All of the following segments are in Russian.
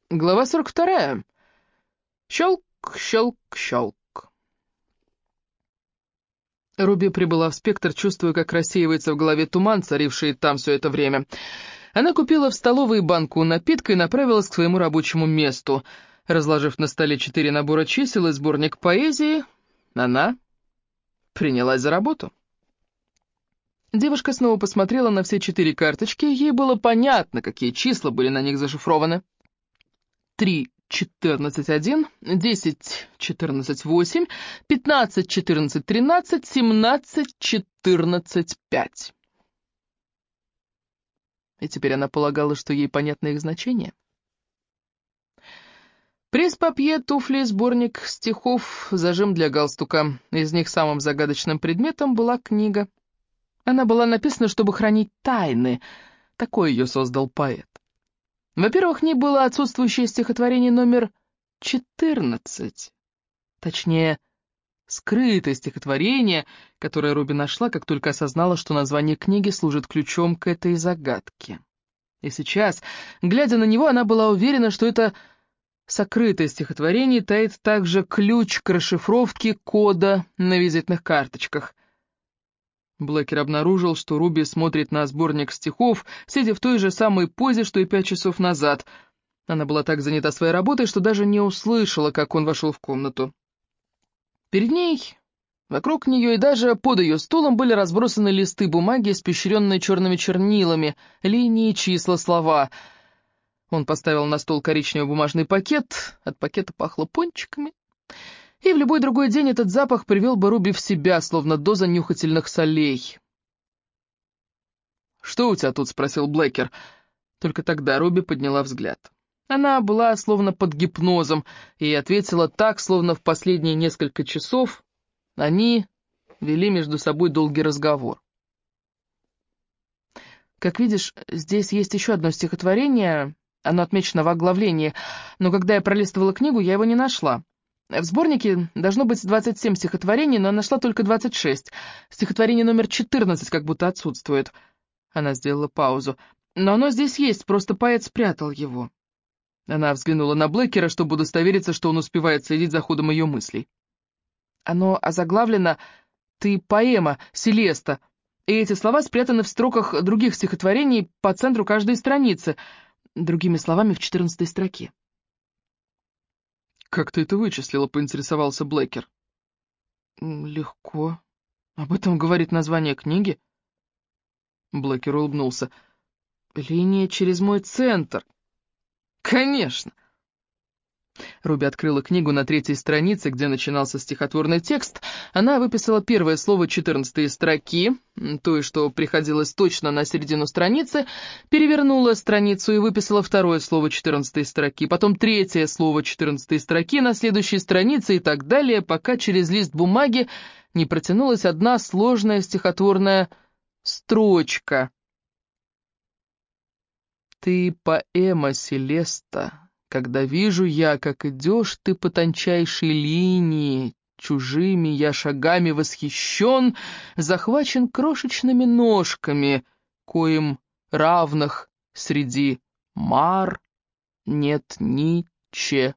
Глава 42. Щелк, щелк, щелк. Руби прибыла в «Спектр», чувствуя, как рассеивается в голове туман, царивший там все это время. Она купила в столовой банку напитка и направилась к своему рабочему месту. Разложив на столе 4 набора чисел и сборник поэзии, она принялась за работу. Девушка снова посмотрела на все 4 карточки, ей было понятно, какие числа были на них зашифрованы. 3, 14, 1, 10, 14, 8, 15, 14, 13, 17, 14, 5. И теперь она полагала, что ей понятно их значение. Пресс-папье, туфли, сборник стихов, зажим для галстука. Из них самым загадочным предметом была книга. Она была написана, чтобы хранить тайны. Такой ее создал поэт. Во-первых, в ней было отсутствующее стихотворение номер 14. Точнее, скрытое стихотворение, которое Руби нашла, как только осознала, что название книги служит ключом к этой загадке. И сейчас, глядя на него, она была уверена, что это сокрытое стихотворение таит также ключ к расшифровке кода на визитных карточках. Блэкер обнаружил, что Руби смотрит на сборник стихов, сидя в той же самой позе, что и 5 часов назад. Она была так занята своей работой, что даже не услышала, как он вошел в комнату. Перед ней, вокруг нее и даже под ее стулом были разбросаны листы бумаги, испещренные черными чернилами, линии, числа, слова. Он поставил на стол коричневый бумажный пакет, от пакета пахло пончиками. И в любой другой день этот запах привел бы Руби в себя, словно доза нюхательных солей. «Что у тебя тут?» — спросил Блэкер. Только тогда Руби подняла взгляд. Она была словно под гипнозом и ответила так, словно в последние несколько часов они вели между собой долгий разговор. «Как видишь, здесь есть еще одно стихотворение, оно отмечено в оглавлении, но когда я пролистывала книгу, я его не нашла. В сборнике должно быть 27 стихотворений, но я нашла только 26. Стихотворение номер 14 как будто отсутствует». Она сделала паузу. «Но оно здесь есть, просто поэт спрятал его». Она взглянула на Блэкера, чтобы удостовериться, что он успевает следить за ходом ее мыслей. «Оно озаглавлено «Ты поэма, Селеста», и эти слова спрятаны в строках других стихотворений по центру каждой страницы, другими словами, в 14-й строке». «Как ты это вычислила?» — поинтересовался Блэкер. «Легко. Об этом говорит название книги». Блэкер улыбнулся. «Линия через мой центр». «Конечно». Руби открыла книгу на 3-й странице, где начинался стихотворный текст. Она выписала первое слово 14-й строки, то, что приходилось точно на середину страницы, перевернула страницу и выписала второе слово 14-й строки, потом третье слово 14-й строки на следующей странице и так далее, пока через лист бумаги не протянулась одна сложная стихотворная строчка. «Ты поэма, Селеста. Когда вижу я, как идешь ты по тончайшей линии, чужими я шагами восхищен, захвачен крошечными ножками, коим равных среди мар нет ничего».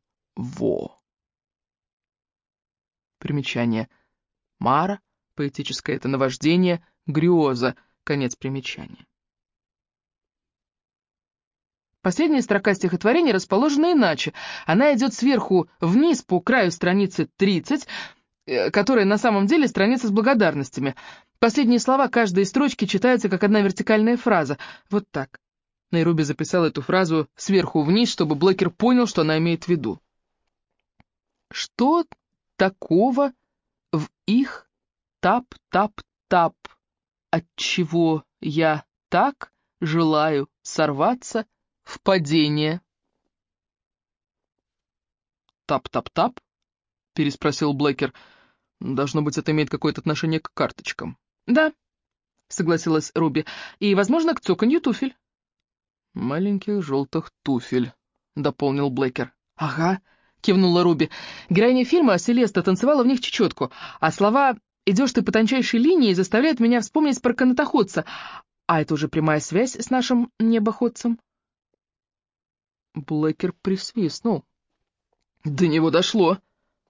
Примечание. Мара, поэтическое это наваждение, греза, конец примечания. Последняя строка стихотворения расположена иначе. Она идет сверху вниз по краю страницы 30, которая на самом деле страница с благодарностями. Последние слова каждой строчки читаются как одна вертикальная фраза. Вот так. Руби записала эту фразу сверху вниз, чтобы Блэкер понял, что она имеет в виду. «Что такого в их тап-тап-тап, отчего я так желаю сорваться в падение?» «Тап-тап-тап?» — переспросил Блэкер. «Должно быть, это имеет какое-то отношение к карточкам». «Да», — согласилась Руби, — «и, возможно, к цоканью туфель». «Маленьких желтых туфель», — дополнил Блэкер. «Ага», — кивнула Руби. «Героиня фильма Селеста танцевала в них чечетку, а слова «идешь ты по тончайшей линии» заставляют меня вспомнить про канатоходца, а это уже прямая связь с нашим небоходцем». Блэкер присвистнул. До него дошло.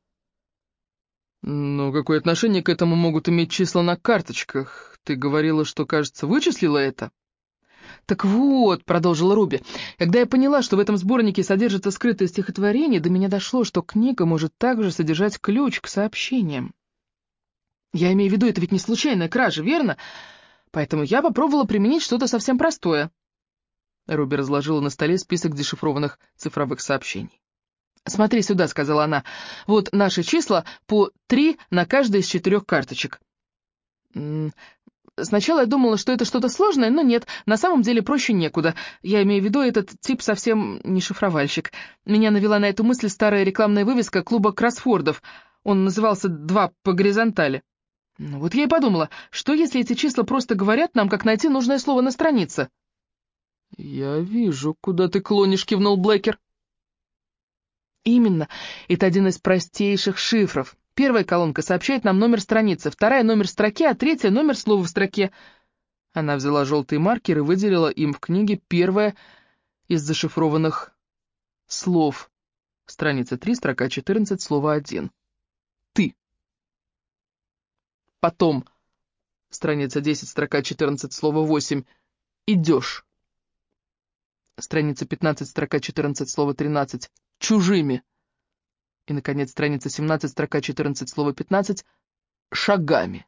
«Но какое отношение к этому могут иметь числа на карточках? Ты говорила, что, кажется, вычислила это?» «Так вот», — продолжила Руби, — «когда я поняла, что в этом сборнике содержится скрытое стихотворение, до меня дошло, что книга может также содержать ключ к сообщениям. Я имею в виду, это ведь не случайная кража, верно? Поэтому я попробовала применить что-то совсем простое». Руби разложила на столе список дешифрованных цифровых сообщений. «Смотри сюда», — сказала она, — «вот наши числа по 3 на каждой из 4 карточек». Сначала я думала, что это что-то сложное, но нет, на самом деле проще некуда. Я имею в виду, этот тип совсем не шифровальщик. Меня навела на эту мысль старая рекламная вывеска клуба кроссвордов. Он назывался «Два по горизонтали». Ну, вот я и подумала, что если эти числа просто говорят нам, как найти нужное слово на странице? «Я вижу, куда ты клонишь», — кивнул Блэкер. «Именно. Это один из простейших шифров. Первая колонка сообщает нам номер страницы, вторая — номер строки, а третья — номер слова в строке». Она взяла желтый маркер и выделила им в книге первое из зашифрованных слов. Страница 3, строка 14, слово 1. «Ты». Потом страница 10, строка 14, слово 8. «Идешь». Страница 15, строка 14, слово 13. «Чужими». И, наконец, страница 17, строка 14, слово 15. «Шагами».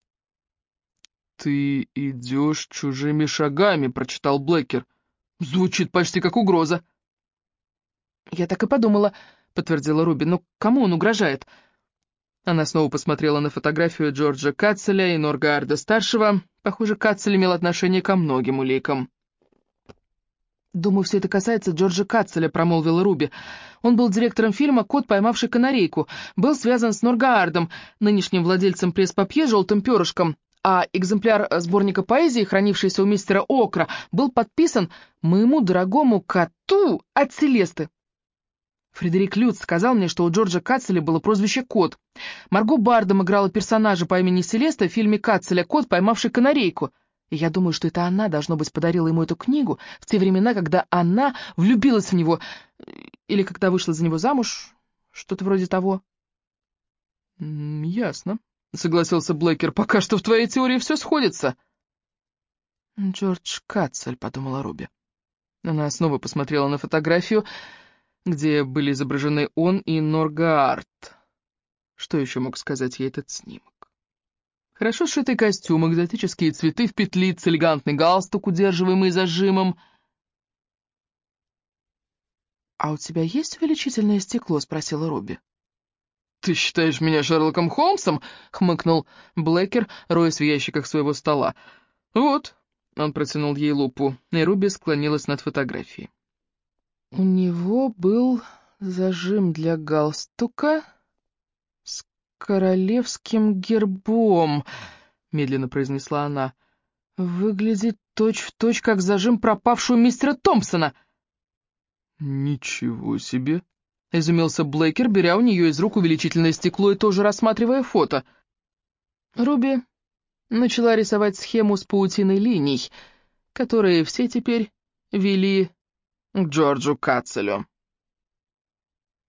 «Ты идешь чужими шагами», — прочитал Блэкер. «Звучит почти как угроза». «Я так и подумала», — подтвердила Руби. «Но кому он угрожает?» Она снова посмотрела на фотографию Джорджа Катцеля и Норгаарда-старшего. Похоже, Катцель имел отношение ко многим уликам. «Думаю, все это касается Джорджа Катцеля», — промолвила Руби. «Он был директором фильма «Кот, поймавший канарейку», был связан с Норгаардом, нынешним владельцем пресс-папье «Желтым перышком», а экземпляр сборника поэзии, хранившийся у мистера Окра, был подписан «Моему дорогому коту от Селесты». Фредерик Люц сказал мне, что у Джорджа Катцеля было прозвище «Кот». Марго Бардом играла персонажа по имени Селеста в фильме Катцеля «Кот, поймавший канарейку». И я думаю, что это она, должно быть, подарила ему эту книгу в те времена, когда она влюбилась в него, или когда вышла за него замуж, что-то вроде того. «Ясно», — согласился Блэкер, — «пока что в твоей теории все сходится». «Джордж Катцель», — подумала Руби. Она снова посмотрела на фотографию, где были изображены он и Норгаард. Что еще мог сказать ей этот снимок? Хорошо сшитый костюм, экзотические цветы в петлице, элегантный галстук, удерживаемый зажимом. «А у тебя есть увеличительное стекло?» — спросила Руби. «Ты считаешь меня Шерлоком Холмсом?» — хмыкнул Блэкер, роясь в ящиках своего стола. «Вот», — он протянул ей лупу, и Руби склонилась над фотографией. «У него был зажим для галстука с королевским гербом», — медленно произнесла она. «Выглядит точь-в-точь, как зажим пропавшего мистера Томпсона». «Ничего себе!» — изумился Блэкер, беря у нее из рук увеличительное стекло и тоже рассматривая фото. Руби начала рисовать схему с паутиной линий, которые все теперь вели к Джорджу Катцелю.